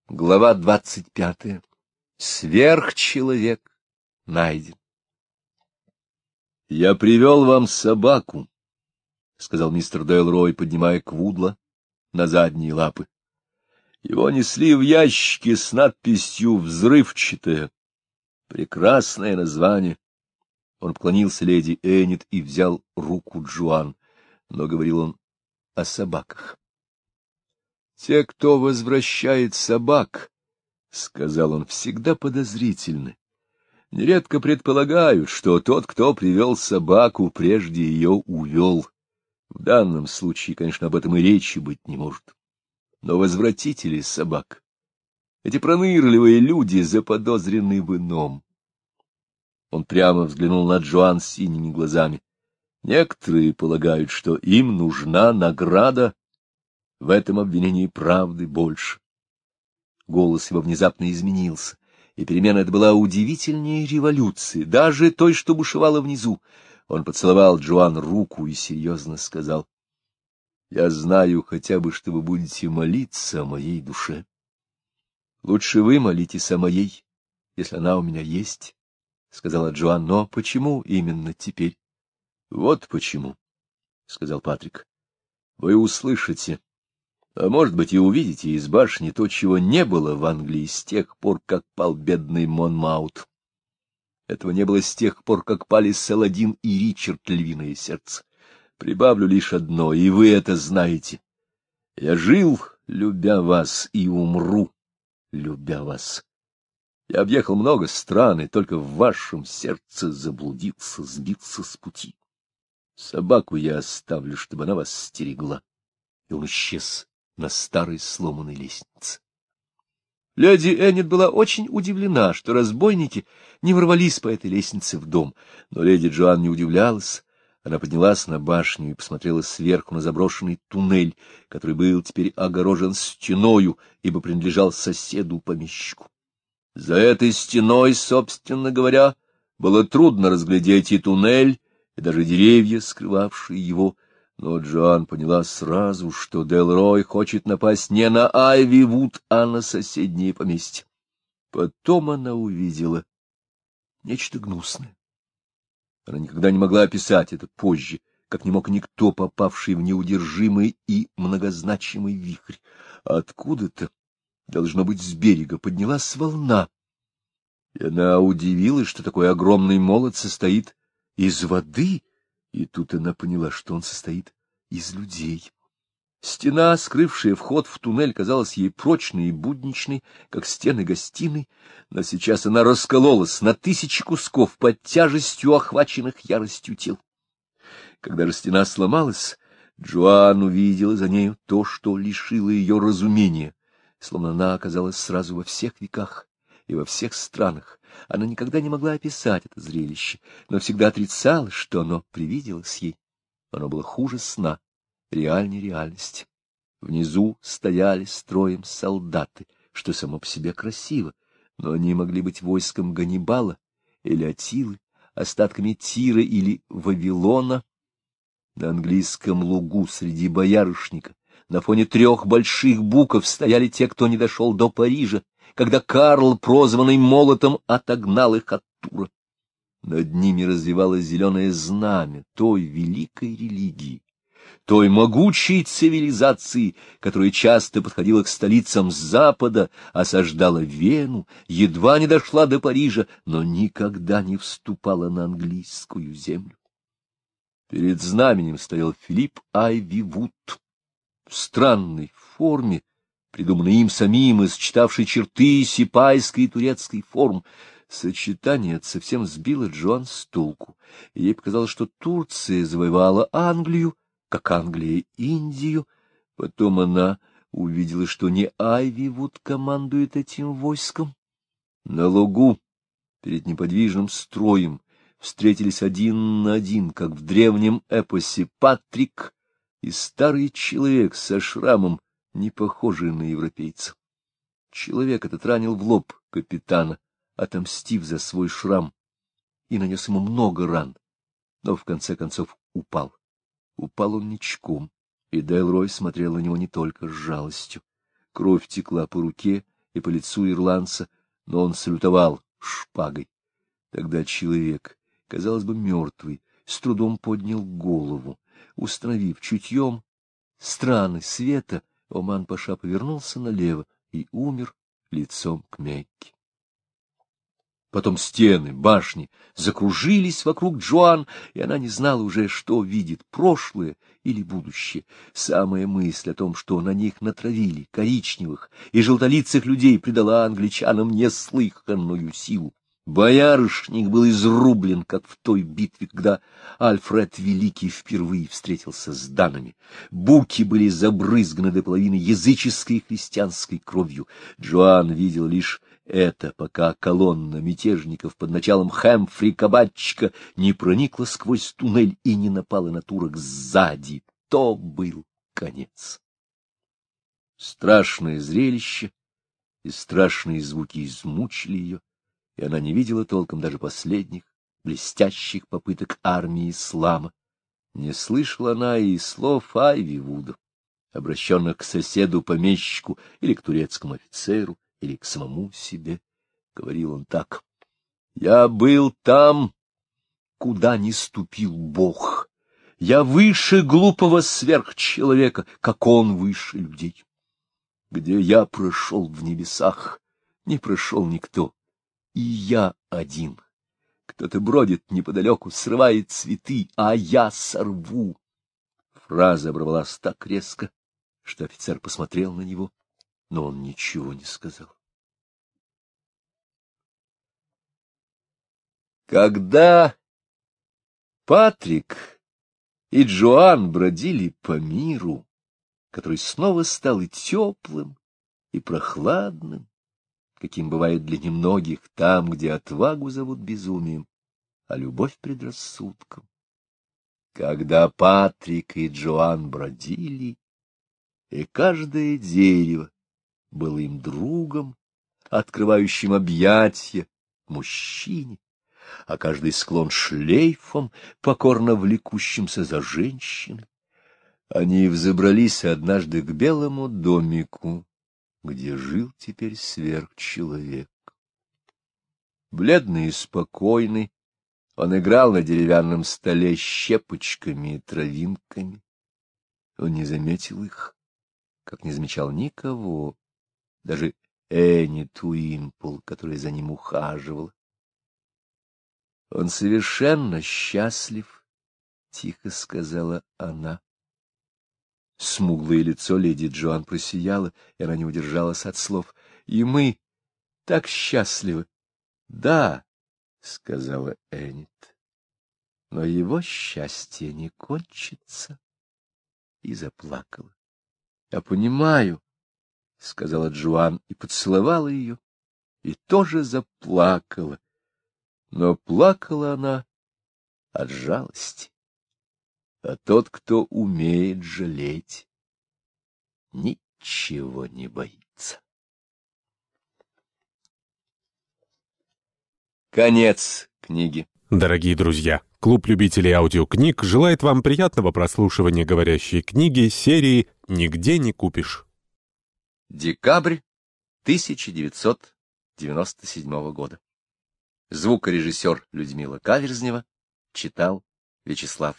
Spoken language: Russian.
Глава 25. Сверхчеловек найден. — Я привел вам собаку, — сказал мистер Дейлрой, поднимая Квудла на задние лапы. Его несли в ящике с надписью «Взрывчатая». Прекрасное название. Он поклонился леди Эннет и взял руку Джоан, но говорил он о собаках. — Те, кто возвращает собак, — сказал он, — всегда подозрительны. Нередко предполагают, что тот, кто привел собаку, прежде ее увел. В данном случае, конечно, об этом и речи быть не может. Но возвратители собак, эти пронырливые люди, заподозрены в ином. Он прямо взглянул на Джоан синими глазами. Некоторые полагают, что им нужна награда. В этом обвинении правды больше. Голос его внезапно изменился, и перемена эта была удивительнее революции, даже той, что бушевала внизу. Он поцеловал Джоан руку и серьезно сказал: — Я знаю хотя бы, что вы будете молиться о моей душе. Лучше вы молитесь о моей, если она у меня есть, — сказала Джоан. — Но почему именно теперь? — Вот почему, — сказал Патрик. — Вы услышите, а может быть и увидите из башни то, чего не было в Англии с тех пор, как пал бедный Монмаут. Этого не было с тех пор, как пали Саладин и Ричард Львиное Сердце. Прибавлю лишь одно, и вы это знаете. Я жил, любя вас, и умру, любя вас. Я объехал много стран, и только в вашем сердце заблудился, сбился с пути. Собаку я оставлю, чтобы она вас стерегла. И он исчез на старой сломанной лестнице. Леди Эннет была очень удивлена, что разбойники не ворвались по этой лестнице в дом, но леди Джоан не удивлялась. Она поднялась на башню и посмотрела сверху на заброшенный туннель, который был теперь огорожен стеною, ибо принадлежал соседу-помещику. За этой стеной, собственно говоря, было трудно разглядеть и туннель, и даже деревья, скрывавшие его. Но Джоан поняла сразу, что Дейлрой хочет напасть не на Айвивуд, а на соседнее поместье. Потом она увидела нечто гнусное. Она никогда не могла описать это позже, как не мог никто, попавший в неудержимый и многозначимый вихрь. Откуда-то, должно быть, с берега поднялась волна, и она удивилась, что такой огромный молот состоит из воды, и тут она поняла, что он состоит из людей. Стена, скрывшая вход в туннель, казалась ей прочной и будничной, как стены гостиной, но сейчас она раскололась на тысячи кусков под тяжестью охваченных яростью тел. Когда же стена сломалась, Джоан увидела за нею то, что лишило ее разумения, словно она оказалась сразу во всех веках и во всех странах. Она никогда не могла описать это зрелище, но всегда отрицала, что оно привиделось ей. Оно было хуже сна, реальней реальности. Внизу стояли строем солдаты, что само по себе красиво, но они могли быть войском Ганнибала или Аттилы, остатками Тира или Вавилона. На английском лугу среди боярышника на фоне 3 больших букв стояли те, кто не дошел до Парижа, когда Карл, прозванный Молотом, отогнал их от Тура. Над ними развивалось зеленое знамя той великой религии, той могучей цивилизации, которая часто подходила к столицам с запада, осаждала Вену, едва не дошла до Парижа, но никогда не вступала на английскую землю. Перед знаменем стоял Филипп Айвивуд в странной форме, придуманной им самим и сочетавшей черты сипайской и турецкой форм. Сочетание это совсем сбило Джоан с толку, и ей показалось, что Турция завоевала Англию, как Англия Индию. Потом она увидела, что не Айвивуд командует этим войском. На лугу, перед неподвижным строем, встретились один на один, как в древнем эпосе, Патрик и старый человек со шрамом, не похожий на европейца. Человек этот ранил в лоб капитана, отомстив за свой шрам, и нанес ему много ран, но в конце концов упал. Упал он ничком, и Дейлрой смотрел на него не только с жалостью. Кровь текла по руке и по лицу ирландца, но он салютовал шпагой. Тогда человек, казалось бы, мертвый, с трудом поднял голову. Установив чутьем страны света, Оман-паша повернулся налево и умер лицом к Мекке. Потом стены, башни закружились вокруг Джоан, и она не знала уже, что видит, прошлое или будущее. Самая мысль о том, что на них натравили коричневых и желтолицых людей, придала англичанам неслыханную силу. Боярышник был изрублен, как в той битве, когда Альфред Великий впервые встретился с данами. Буки были забрызганы до половины языческой и христианской кровью. Джоан видел лишь это, пока колонна мятежников под началом Хэмфри-кабачика не проникла сквозь туннель и не напала на турок сзади. То был конец. Страшное зрелище и страшные звуки измучили ее, и она не видела толком даже последних, блестящих попыток армии ислама. Не слышала она и слов Айви Вуда, обращенных к соседу-помещику или к турецкому офицеру, или к самому себе. Говорил он так: «Я был там, куда не ступил Бог. Я выше глупого сверхчеловека, как он выше людей. Где я прошел в небесах, не прошел никто. И я один. Кто-то бродит неподалеку, срывает цветы, а я сорву». Фраза оборвалась так резко, что офицер посмотрел на него, но он ничего не сказал. Когда Патрик и Джоан бродили по миру, который снова стал и теплым, и прохладным, каким бывает для немногих там, где отвагу зовут безумием, а любовь предрассудком. Когда Патрик и Джоан бродили, и каждое дерево было им другом, открывающим объятия мужчине, а каждый склон шлейфом, покорно влекущимся за женщиной, они взобрались однажды к белому домику, где жил теперь сверхчеловек. Бледный и спокойный, он играл на деревянном столе щепочками и травинками. Он не заметил их, как не замечал никого, даже Энни Туимпл, которая за ним ухаживала. «Он совершенно счастлив», — тихо сказала она. Смуглое лицо леди Джоан просияло, и она не удержалась от слов. «И мы так счастливы». «Да», — сказала Эннет, — «но его счастье не кончится». И заплакала. «Я понимаю», — сказала Джоан и поцеловала ее, и тоже заплакала. Но плакала она от жалости. А тот, кто умеет жалеть, ничего не боится. Конец книги. Дорогие друзья, клуб любителей аудиокниг желает вам приятного прослушивания говорящей книги серии «Нигде не купишь». Декабрь 1997 года. Звукорежиссер Людмила Каверзнева читал Вячеслав